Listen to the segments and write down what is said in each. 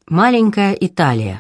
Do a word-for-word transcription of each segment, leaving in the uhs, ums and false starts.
Маленькая Италия.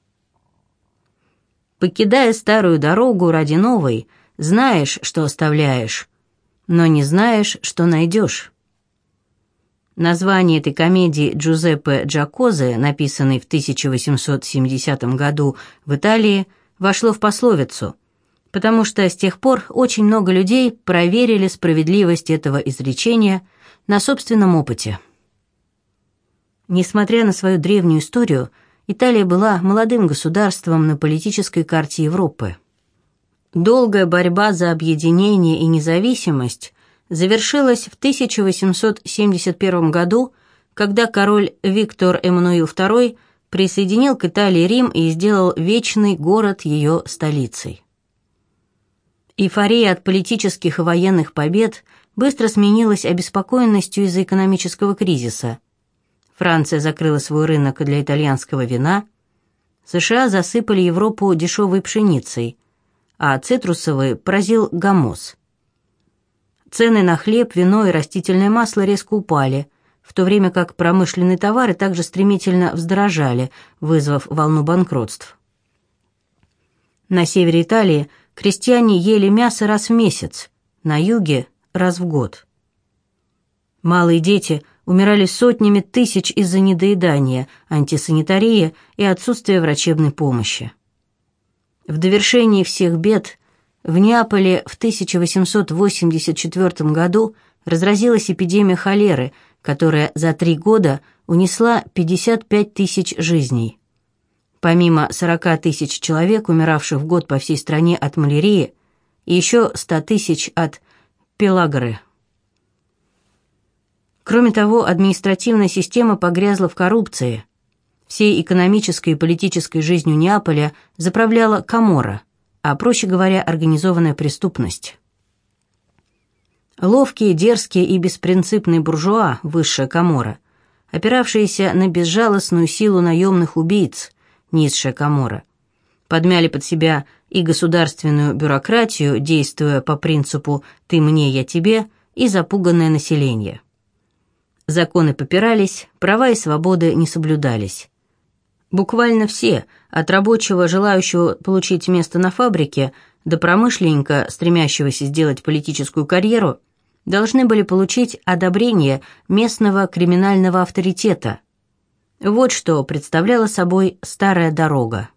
Покидая старую дорогу ради новой, знаешь, что оставляешь, но не знаешь, что найдешь. Название этой комедии Джузеппе Джакозе, написанной в тысяча восемьсот семидесятом году в Италии, вошло в пословицу, потому что с тех пор очень много людей проверили справедливость этого изречения на собственном опыте. Несмотря на свою древнюю историю, Италия была молодым государством на политической карте Европы. Долгая борьба за объединение и независимость завершилась в тысяча восемьсот семьдесят первом году, когда король Виктор Эммануил второй присоединил к Италии Рим и сделал вечный город ее столицей. Эйфория от политических и военных побед быстро сменилась обеспокоенностью из-за экономического кризиса. Франция закрыла свой рынок для итальянского вина, США засыпали Европу дешевой пшеницей, а цитрусовый поразил гаммоз. Цены на хлеб, вино и растительное масло резко упали, в то время как промышленные товары также стремительно вздорожали, вызвав волну банкротств. На севере Италии крестьяне ели мясо раз в месяц, на юге – раз в год. Малые дети умирали сотнями тысяч из-за недоедания, антисанитарии и отсутствия врачебной помощи. В довершении всех бед в Неаполе в тысяча восемьсот восемьдесят четвёртом году разразилась эпидемия холеры, которая за три года унесла пятьдесят пять тысяч жизней. Помимо сорока тысяч человек, умиравших в год по всей стране от малярии, и еще ста тысяч от пелагры. Кроме того, административная система погрязла в коррупции. Всей экономической и политической жизнью Неаполя заправляла каморра, а, проще говоря, организованная преступность. Ловкие, дерзкие и беспринципные буржуа, высшая каморра, опиравшиеся на безжалостную силу наемных убийц, низшая каморра, подмяли под себя и государственную бюрократию, действуя по принципу «ты мне, я тебе», и запуганное население. Законы попирались, права и свободы не соблюдались. Буквально все, от рабочего, желающего получить место на фабрике, до промышленника, стремящегося сделать политическую карьеру, должны были получить одобрение местного криминального авторитета. Вот что представляла собой старая дорога.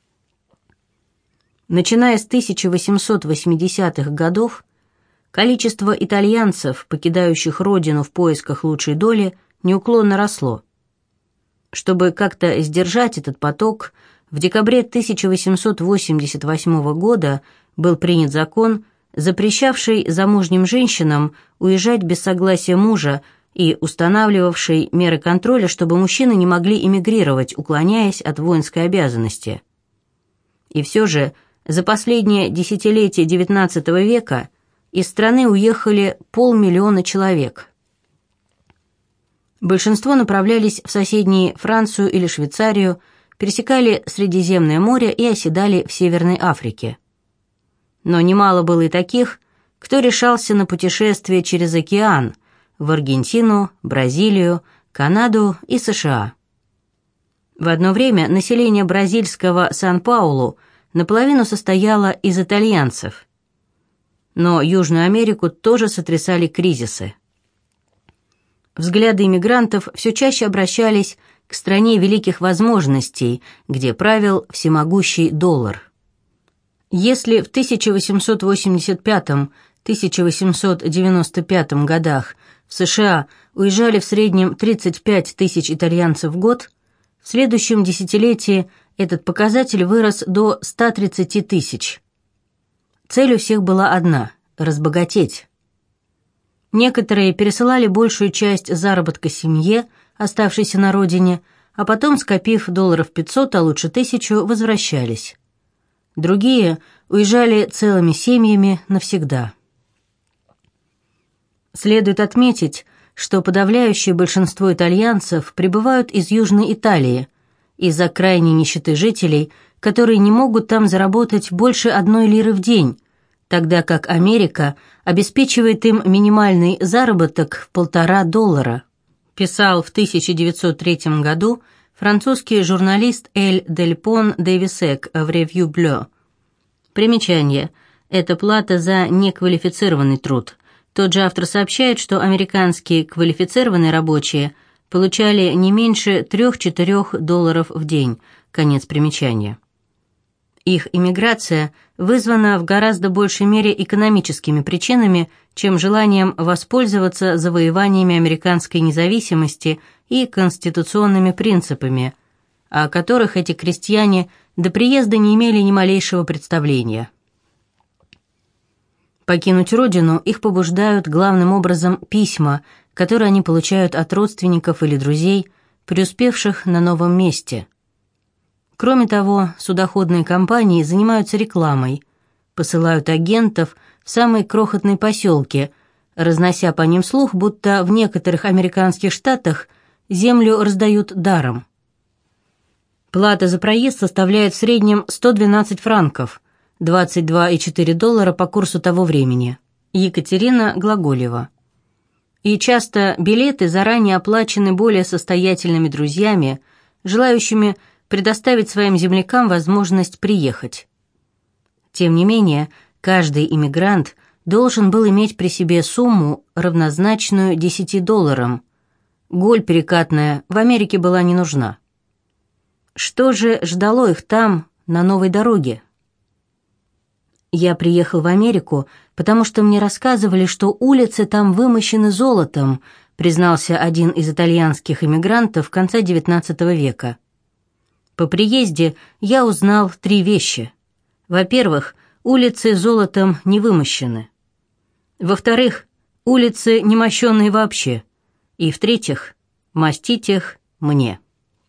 Начиная с тысяча восемьсот восьмидесятых годов, количество итальянцев, покидающих родину в поисках лучшей доли, неуклонно росло. Чтобы как-то сдержать этот поток, в декабре тысяча восемьсот восемьдесят восьмого года был принят закон, запрещавший замужним женщинам уезжать без согласия мужа и устанавливавший меры контроля, чтобы мужчины не могли эмигрировать, уклоняясь от воинской обязанности. И все же за последнее десятилетие девятнадцатого века из страны уехали полмиллиона человек. Большинство направлялись в соседние Францию или Швейцарию, пересекали Средиземное море и оседали в Северной Африке. Но немало было и таких, кто решался на путешествие через океан в Аргентину, Бразилию, Канаду и США. В одно время население бразильского Сан-Паулу наполовину состояло из итальянцев. Но Южную Америку тоже сотрясали кризисы. Взгляды иммигрантов все чаще обращались к стране великих возможностей, где правил всемогущий доллар. Если в тысяча восемьсот восемьдесят пятом — тысяча восемьсот девяносто пятом годах в США уезжали в среднем тридцать пять тысяч итальянцев в год, в следующем десятилетии этот показатель вырос до ста тридцати тысяч. Цель у всех была одна – разбогатеть. Некоторые пересылали большую часть заработка семье, оставшейся на родине, а потом, скопив долларов пятьсот, а лучше тысячу, возвращались. Другие уезжали целыми семьями навсегда. Следует отметить, что подавляющее большинство итальянцев прибывают из Южной Италии, из-за крайней нищеты жителей, которые не могут там заработать больше одной лиры в день, тогда как Америка обеспечивает им минимальный заработок в полтора доллара, писал в тысяча девятьсот третьем году Французский журналист Эль Дель Пон де Висек в «Ревью Блeu». Примечание. Это плата за неквалифицированный труд. Тот же автор сообщает, что американские квалифицированные рабочие получали не меньше трех-четырех долларов в день. Конец примечания. Их иммиграция вызвана в гораздо большей мере экономическими причинами, чем желанием воспользоваться завоеваниями американской независимости и конституционными принципами, о которых эти крестьяне до приезда не имели ни малейшего представления. Покинуть родину их побуждают главным образом письма, которые они получают от родственников или друзей, преуспевших на новом месте. Кроме того, судоходные компании занимаются рекламой, посылают агентов в самые крохотные поселки, разнося по ним слух, будто в некоторых американских штатах землю раздают даром. Плата за проезд составляет в среднем сто двенадцать франков, двадцать два и четыре доллара по курсу того времени. Екатерина Глаголева. И часто билеты заранее оплачены более состоятельными друзьями, желающими предоставить своим землякам возможность приехать. Тем не менее, каждый иммигрант должен был иметь при себе сумму, равнозначную десяти долларам. Голь перекатная в Америке была не нужна. Что же ждало их там, на новой дороге? Я приехал в Америку, потому что мне рассказывали, что улицы там вымощены золотом, признался один из итальянских иммигрантов конца девятнадцатого века. По приезде я узнал три вещи. Во-первых, улицы золотом не вымощены. Во-вторых, улицы не мощенные вообще. И в-третьих, мастить их мне.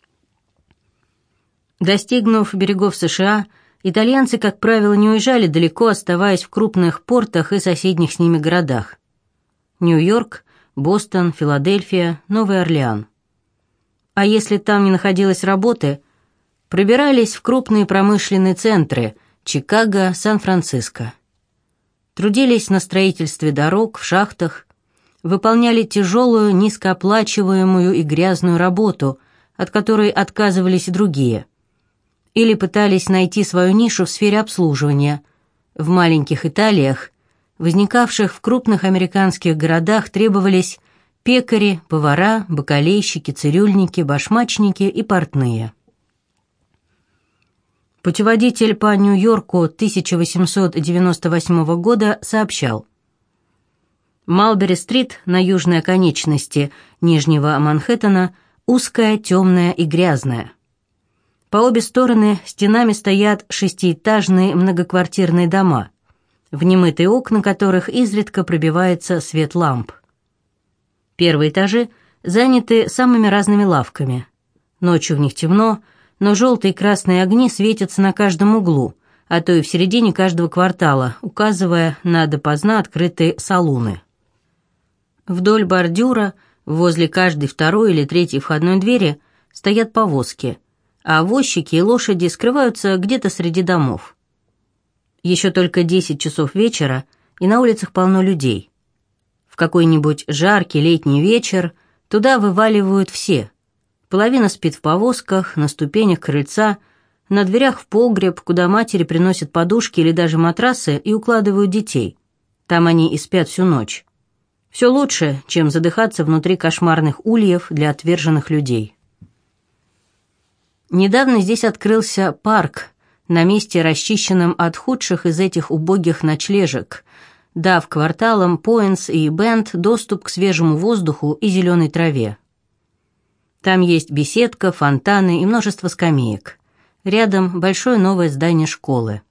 Достигнув берегов США, итальянцы, как правило, не уезжали далеко, оставаясь в крупных портах и соседних с ними городах. Нью-Йорк, Бостон, Филадельфия, Новый Орлеан. А если там не находилось работы, пробирались в крупные промышленные центры – Чикаго, Сан-Франциско. Трудились на строительстве дорог, в шахтах, выполняли тяжелую, низкооплачиваемую и грязную работу, от которой отказывались и другие. Или пытались найти свою нишу в сфере обслуживания. В маленьких Италиях, возникавших в крупных американских городах, требовались пекари, повара, бакалейщики, цирюльники, башмачники и портные. Путеводитель по Нью-Йорку тысяча восемьсот девяносто восьмого года сообщал: Малбери-стрит на южной оконечности Нижнего Манхэттена узкая, темная и грязная. По обе стороны стенами стоят шестиэтажные многоквартирные дома, в немытые окна которых изредка пробивается свет ламп. Первые этажи заняты самыми разными лавками. Ночью в них темно, но желтые и красные огни светятся на каждом углу, а то и в середине каждого квартала, указывая на допоздна открытые салуны. Вдоль бордюра, возле каждой второй или третьей входной двери, стоят повозки, а возчики и лошади скрываются где-то среди домов. Еще только десять часов вечера, и на улицах полно людей. В какой-нибудь жаркий летний вечер туда вываливают все. Половина спит в повозках, на ступенях крыльца, на дверях в погреб, куда матери приносят подушки или даже матрасы и укладывают детей. Там они и спят всю ночь. Все лучше, чем задыхаться внутри кошмарных ульев для отверженных людей. Недавно здесь открылся парк, на месте, расчищенном от худших из этих убогих ночлежек, дав кварталам Поинс и Бенд доступ к свежему воздуху и зеленой траве. Там есть беседка, фонтаны и множество скамеек. Рядом большое новое здание школы.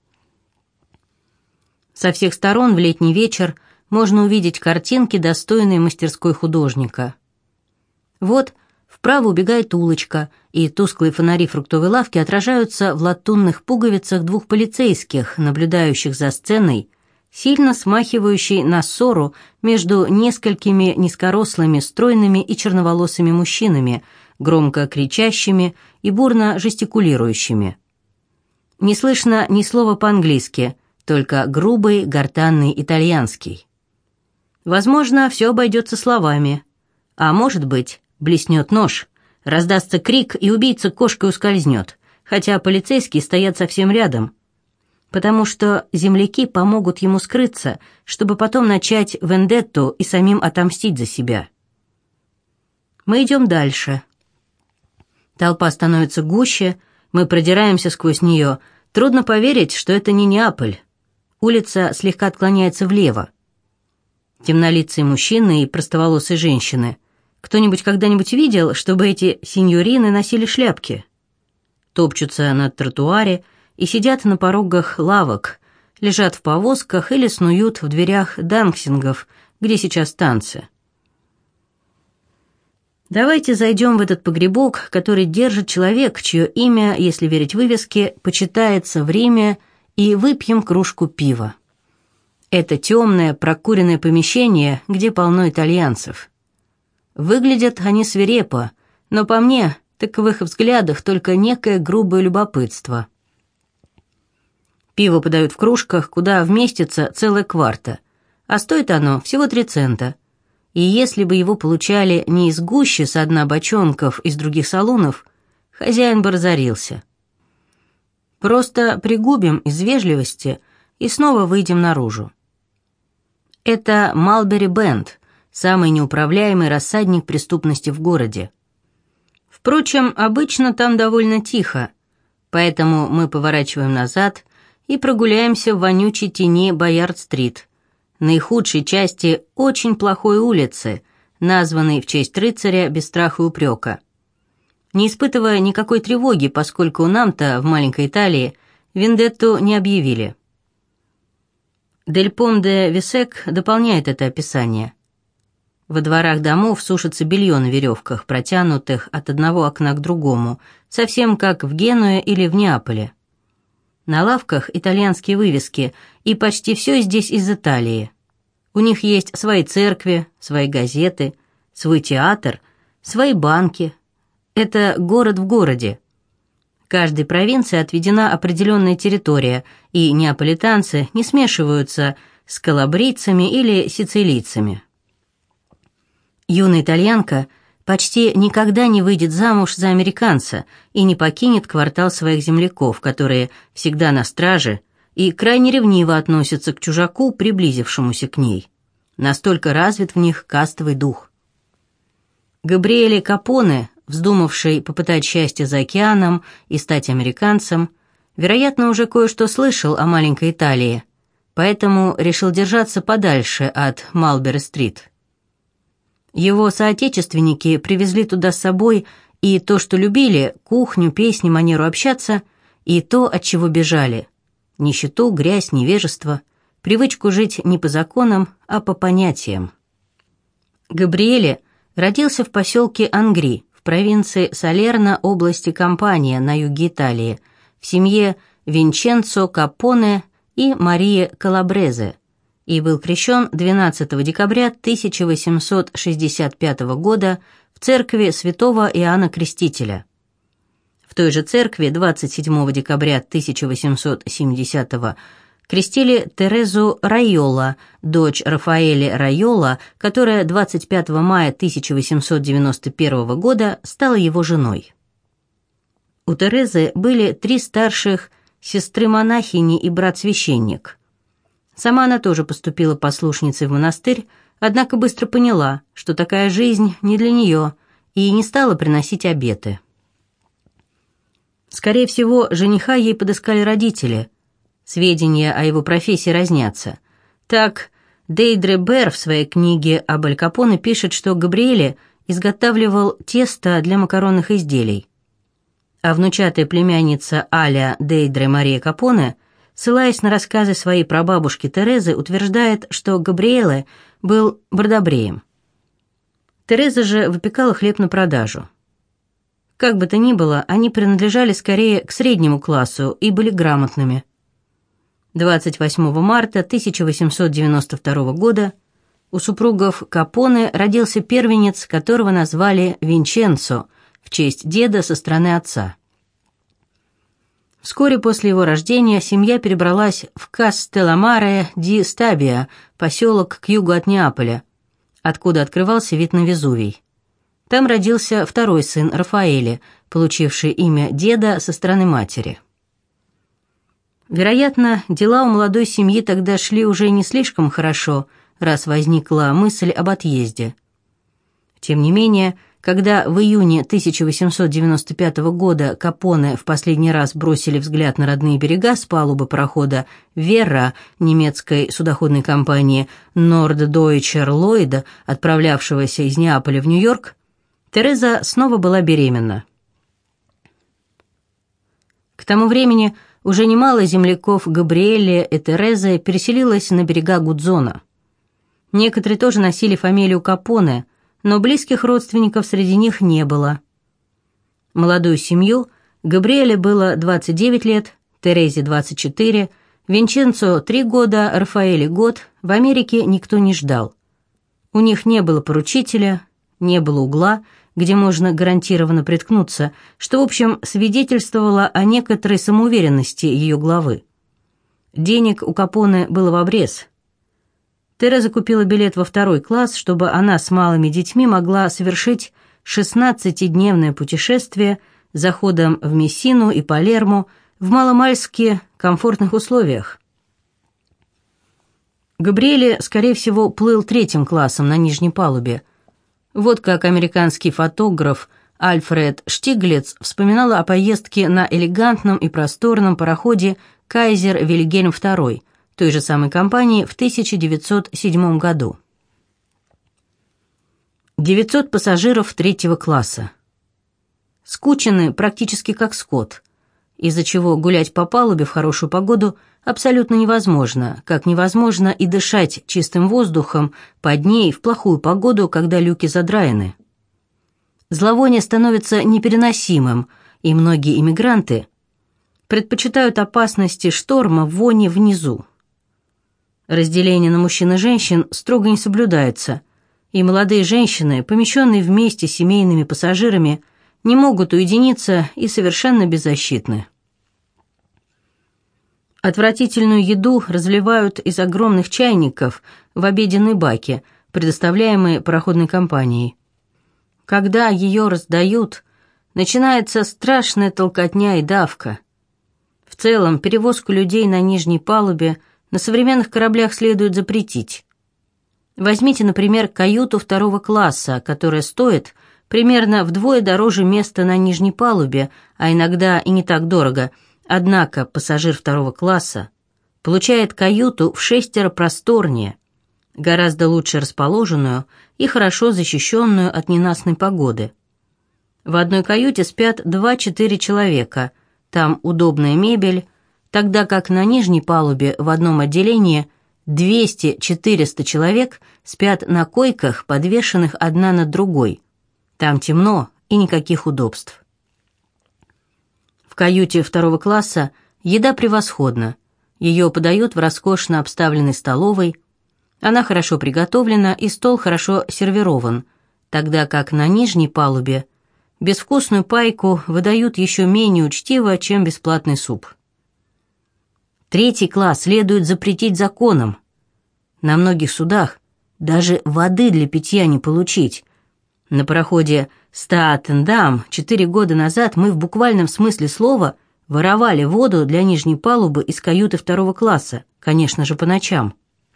Со всех сторон в летний вечер можно увидеть картинки, достойные мастерской художника. Вот вправо убегает улочка, и тусклые фонари фруктовой лавки отражаются в латунных пуговицах двух полицейских, наблюдающих за сценой, сильно смахивающей на ссору между несколькими низкорослыми, стройными и черноволосыми мужчинами, громко кричащими и бурно жестикулирующими. Не слышно ни слова по-английски, только грубый, гортанный итальянский. Возможно, все обойдется словами, а может быть, блеснет нож, Раздастся крик, и убийца кошкой ускользнет, хотя полицейские стоят совсем рядом, потому что земляки помогут ему скрыться, чтобы потом начать вендетту и самим отомстить за себя. Мы идем дальше. Толпа становится гуще, мы продираемся сквозь нее. Трудно поверить, что это не Неаполь. Улица слегка отклоняется влево. Темнолицые мужчины и простоволосые женщины. Кто-нибудь когда-нибудь видел, чтобы эти сеньорины носили шляпки? Топчутся на тротуаре и сидят на порогах лавок, лежат в повозках или снуют в дверях дансингов, где сейчас танцы. Давайте зайдем в этот погребок, который держит человек, чье имя, если верить вывеске, почитается в Риме, и выпьем кружку пива. Это темное, прокуренное помещение, где полно итальянцев. Выглядят они свирепо, но по мне, так в их взглядах только некое грубое любопытство. Пиво подают в кружках, куда вместится целая кварта, а стоит оно всего три цента. И если бы его получали не из гущи со дна бочонков из других салунов, хозяин бы разорился. Просто пригубим из вежливости и снова выйдем наружу. Это Малбери Бенд, самый неуправляемый рассадник преступности в городе. Впрочем, обычно там довольно тихо, поэтому мы поворачиваем назад и прогуляемся в вонючей тени Боярд-стрит, наихудшей части очень плохой улицы, названной в честь рыцаря без страха и упрека. Не испытывая никакой тревоги, поскольку нам-то в маленькой Италии вендетту не объявили. Дель Пом де Висек дополняет это описание. Во дворах домов сушится белье на веревках, протянутых от одного окна к другому, совсем как в Генуе или в Неаполе. На лавках итальянские вывески, и почти все здесь из Италии. У них есть свои церкви, свои газеты, свой театр, свои банки. Это город в городе. Каждой провинции отведена определенная территория, и неаполитанцы не смешиваются с калабрийцами или сицилийцами. Юная итальянка почти никогда не выйдет замуж за американца и не покинет квартал своих земляков, которые всегда на страже и крайне ревниво относятся к чужаку, приблизившемуся к ней. Настолько развит в них кастовый дух. Габриэле Капоне, вздумавший попытать счастье за океаном и стать американцем, вероятно, уже кое-что слышал о маленькой Италии, поэтому решил держаться подальше от Малбери-стрит. Его соотечественники привезли туда с собой и то, что любили, кухню, песни, манеру общаться, и то, от чего бежали. Нищету, грязь, невежество, привычку жить не по законам, а по понятиям. Габриэле родился в поселке Ангри, в провинции Салерно, области Кампания, на юге Италии, в семье Винченцо Капоне и Марии Калабрезе, и был крещен двенадцатого декабря тысяча восемьсот шестьдесят пятого года в церкви святого Иоанна Крестителя. В той же церкви двадцать седьмого декабря тысяча восемьсот семидесятого крестили Терезу Райола, дочь Рафаэля Райола, которая двадцать пятого мая тысяча восемьсот девяносто первого года стала его женой. У Терезы были три старших сестры-монахини и брат-священник. Сама она тоже поступила послушницей в монастырь, однако быстро поняла, что такая жизнь не для нее, и не стала приносить обеты. Скорее всего, жениха ей подыскали родители. Сведения о его профессии разнятся. Так, Дейдре Бер в своей книге об Аль Капоне пишет, что Габриэле изготавливал тесто для макаронных изделий. А внучатая племянница Аля Дейдре Мария Капоне, ссылаясь на рассказы своей прабабушки Терезы, утверждает, что Габриэле был бродобреем. Тереза же выпекала хлеб на продажу. Как бы то ни было, они принадлежали скорее к среднему классу и были грамотными. двадцать восьмого марта тысяча восемьсот девяносто второго года у супругов Капоне родился первенец, которого назвали Винченцо в честь деда со стороны отца. Вскоре после его рождения семья перебралась в Кастелламаре ди Стабия, поселок к югу от Неаполя, откуда открывался вид на Везувий. Там родился второй сын Рафаэле, получивший имя деда со стороны матери. Вероятно, дела у молодой семьи тогда шли уже не слишком хорошо, раз возникла мысль об отъезде. Тем не менее, когда в июне тысяча восемьсот девяносто пятого года Капоне в последний раз бросили взгляд на родные берега с палубы парохода «Вера» немецкой судоходной компании «Norddeutscher Lloyd», отправлявшегося из Неаполя в Нью-Йорк, Тереза снова была беременна. К тому времени уже немало земляков Габриэле и Терезы переселилось на берега Гудзона. Некоторые тоже носили фамилию Капоне, но близких родственников среди них не было. Молодую семью Габриэле было двадцать девять лет, Терезе двадцать четыре, Винченцо три года, Рафаэле год, в Америке никто не ждал. У них не было поручителя, не было угла, где можно гарантированно приткнуться, что, в общем, свидетельствовало о некоторой самоуверенности ее главы. Денег у Капоне было в обрез. Тереза купила билет во второй класс, чтобы она с малыми детьми могла совершить шестнадцатидневное путешествие заходом в Мессину и Палермо в маломальски комфортных условиях. Габриэле, скорее всего, плыл третьим классом на нижней палубе. Вот как американский фотограф Альфред Штиглиц вспоминал о поездке на элегантном и просторном пароходе «Кайзер Вильгельм второй», той же самой компании в тысяча девятьсот седьмом году. девятьсот пассажиров третьего класса. Скучены практически как скот, из-за чего гулять по палубе в хорошую погоду абсолютно невозможно, как невозможно и дышать чистым воздухом под ней в плохую погоду, когда люки задраены. Зловоние становится непереносимым, и многие иммигранты предпочитают опасности шторма в воне внизу. Разделение на мужчин и женщин строго не соблюдается, и молодые женщины, помещенные вместе с семейными пассажирами, не могут уединиться и совершенно беззащитны. Отвратительную еду разливают из огромных чайников в обеденные баки, предоставляемые пароходной компанией. Когда ее раздают, начинается страшная толкотня и давка. В целом, перевозку людей на нижней палубе на современных кораблях следует запретить. Возьмите, например, каюту второго класса, которая стоит примерно вдвое дороже места на нижней палубе, а иногда и не так дорого, однако пассажир второго класса получает каюту в шестеро просторнее, гораздо лучше расположенную и хорошо защищенную от ненастной погоды. В одной каюте спят два-четыре человека, там удобная мебель, тогда как на нижней палубе в одном отделении двести-четыреста человек спят на койках, подвешенных одна над другой. Там темно и никаких удобств. В каюте второго класса еда превосходна. Ее подают в роскошно обставленной столовой. Она хорошо приготовлена и стол хорошо сервирован, тогда как на нижней палубе безвкусную пайку выдают еще менее учтиво, чем бесплатный суп. Третий класс следует запретить законом. На многих судах даже воды для питья не получить. На пароходе «Стаатендам» четыре года назад мы в буквальном смысле слова воровали воду для нижней палубы из каюты второго класса, конечно же, по ночам.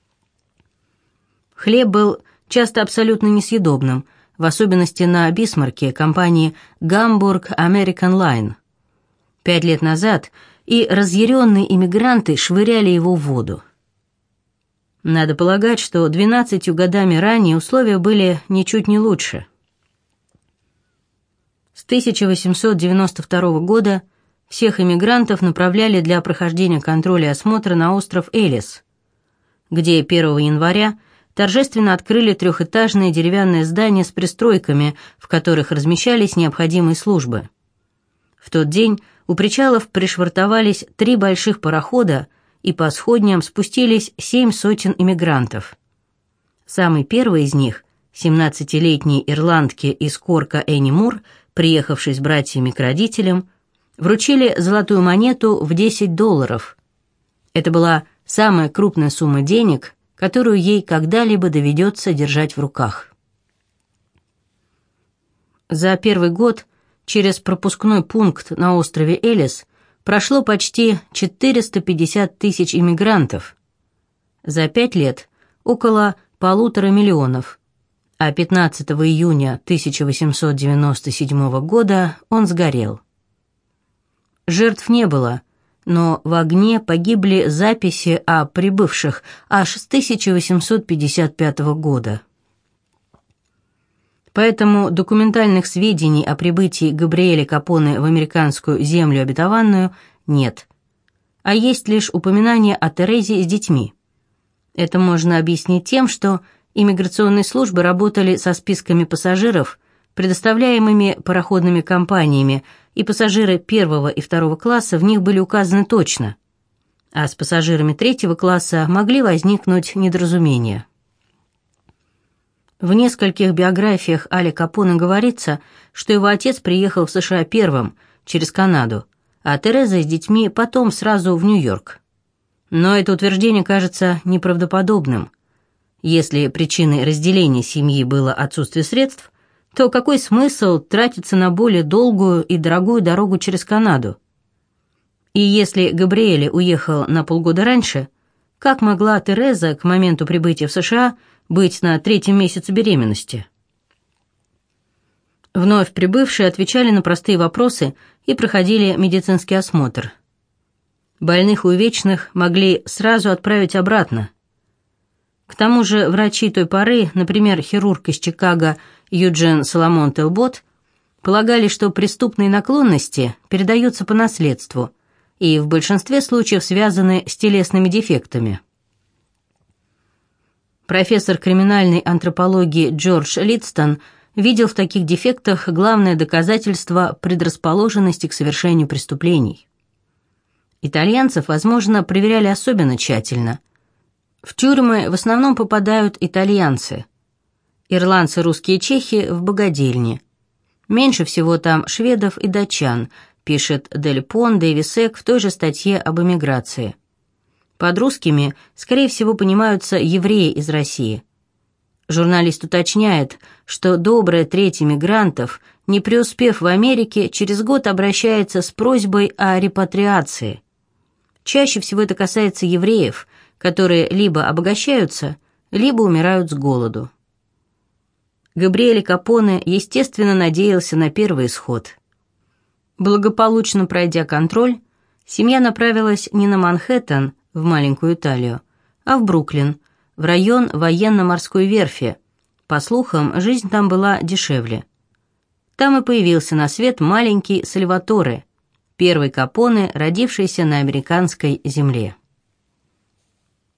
Хлеб был часто абсолютно несъедобным, в особенности на Бисмарке компании «Гамбург Американ Лайн». Пять лет назад и разъяренные иммигранты швыряли его в воду. Надо полагать, что двенадцатью годами ранее условия были ничуть не лучше. С тысяча восемьсот девяносто второго года всех иммигрантов направляли для прохождения контроля и осмотра на остров Элис, где первого января торжественно открыли трехэтажное деревянное здание с пристройками, в которых размещались необходимые службы. В тот день у причалов пришвартовались три больших парохода, и по сходням спустились семь сотен иммигрантов. Самый первый из них, семнадцатилетней ирландке из Корка Энни Мур, приехавшей с братьями к родителям, вручили золотую монету в десять долларов. Это была самая крупная сумма денег, которую ей когда-либо доведется держать в руках. За первый год через пропускной пункт на острове Элис прошло почти четыреста пятьдесят тысяч иммигрантов. За пять лет около полутора миллионов, а пятнадцатого июня тысяча восемьсот девяносто седьмого года он сгорел. Жертв не было, но в огне погибли записи о прибывших аж с тысяча восемьсот пятьдесят пятого года. Поэтому документальных сведений о прибытии Габриэля Капоне в американскую землю обетованную нет, а есть лишь упоминание о Терезе с детьми. Это можно объяснить тем, что иммиграционные службы работали со списками пассажиров, предоставляемыми пароходными компаниями, и пассажиры первого и второго класса в них были указаны точно, а с пассажирами третьего класса могли возникнуть недоразумения. В нескольких биографиях Аля Капоне говорится, что его отец приехал в США первым, через Канаду, а Тереза с детьми потом сразу в Нью-Йорк. Но это утверждение кажется неправдоподобным. Если причиной разделения семьи было отсутствие средств, то какой смысл тратиться на более долгую и дорогую дорогу через Канаду? И если Габриэле уехал на полгода раньше, как могла Тереза к моменту прибытия в США быть на третьем месяце беременности? Вновь прибывшие отвечали на простые вопросы и проходили медицинский осмотр. Больных и увечных могли сразу отправить обратно. К тому же врачи той поры, например, хирург из Чикаго Юджин Соломон Телбот, полагали, что преступные наклонности передаются по наследству и в большинстве случаев связаны с телесными дефектами. Профессор криминальной антропологии Джордж Лидстон видел в таких дефектах главное доказательство предрасположенности к совершению преступлений. Итальянцев, возможно, проверяли особенно тщательно. В тюрьмы в основном попадают итальянцы. Ирландцы, русские, чехи в богадельне. Меньше всего там шведов и датчан, пишет Дель Понде и Висек в той же статье об эмиграции. Под русскими, скорее всего, понимаются евреи из России. Журналист уточняет, что добрая треть эмигрантов, не преуспев в Америке, через год обращается с просьбой о репатриации. Чаще всего это касается евреев, которые либо обогащаются, либо умирают с голоду. Габриэль Капоне, естественно, надеялся на первый исход. Благополучно пройдя контроль, семья направилась не на Манхэттен, в маленькую Италию, а в Бруклин, в район военно-морской верфи. По слухам, жизнь там была дешевле. Там и появился на свет маленький Сальваторе, первый Капоне, родившийся на американской земле.